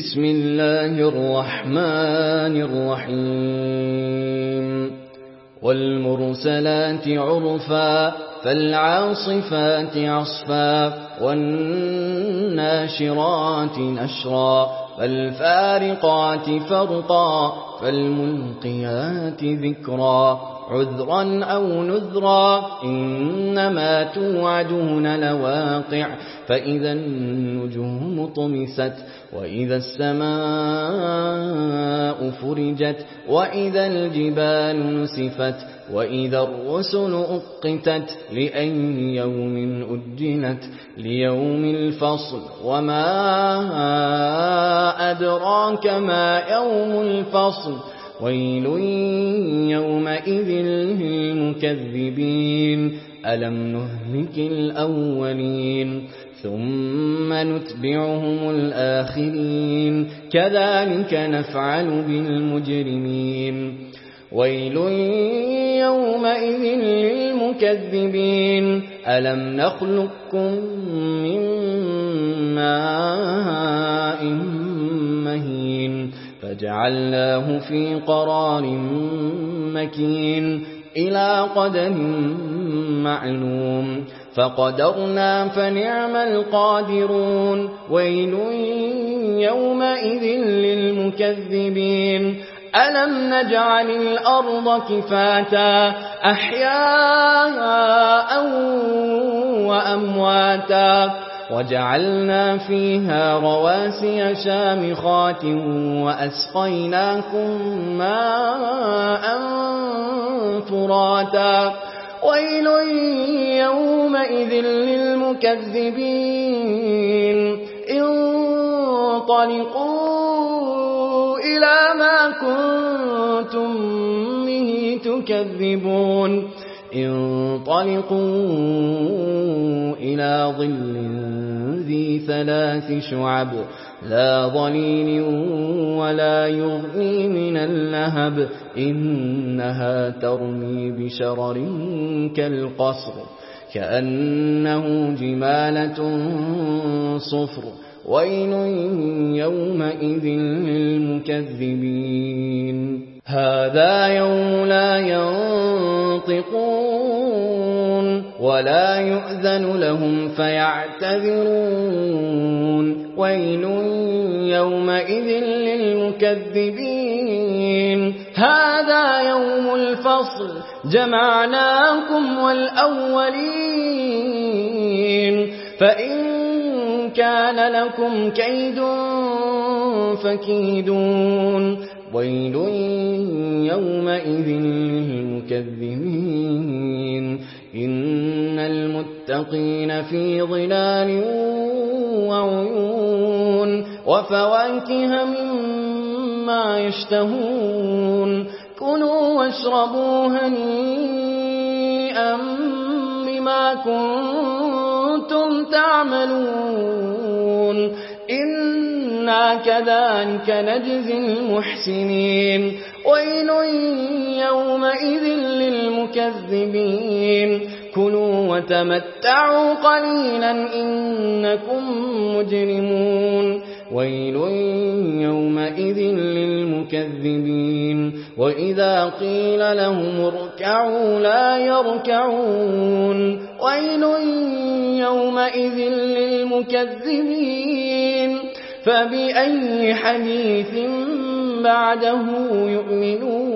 بسم الله الرحمن الرحيم والمرسلات عرفا فالعاصفات عصفا والناشرات نشرا فالفارقات فرقا فالملقيات ذكرا عذرا أو نذرا إنما توعدون لواقع فإذا النجوم طمست وإذا السماء فرجت وإذا الجبال نسفت وإذا الرسل أقتت لأي يوم أجلت ليوم الفصل وما أدراك ما يوم الفصل ويل يومئذ للمكذبين ألم نهلك الأولين ثم نتبعهم الآخرين كذلك نفعل بالمجرمين ويل يومئذ للمكذبين ألم نخلقكم من ماء مهين فجعلناه في قرار مكين إلى قدر معلوم فقدرنا فنعم القادرون ويل يومئذ للمكذبين ألم نجعل الأرض كفاتا أحياء وأمواتا وجعلنا فيها رواسي شامخات وأسقيناكم ماء فراتا ويل يومئذ للمكذبين انطلقوا إلى ما كنتم به تكذبون انطلقوا إلى ظل ذي 3 شعب لا ظليل ولا يغني من اللهب إنها ترمي بشرر كالقصر كأنه جمالة صفر ويل يومئذ للمكذبين هذا يوم لا ينطقون ولا يؤذن لهم فيعتذرون ويل يومئذ للمكذبين هذا يوم الفصل جمعناكم والأولين فإن كان لكم كيد فكيدون ويل يومئذ للمكذبين إن المتقين في ظلال وعيون وفواكه مما يشتهون كلوا واشربوا هنيئا بما كنتم تعملون إنا كذلك نجزي المحسنين ويل يومئذ للمكذبين كلوا وتمتعوا قليلا إنكم مجرمون ويل يومئذ للمكذبين وإذا قيل لهم اركعوا لا يركعون ويل يومئذ للمكذبين فبأي حديث بعده يؤمنون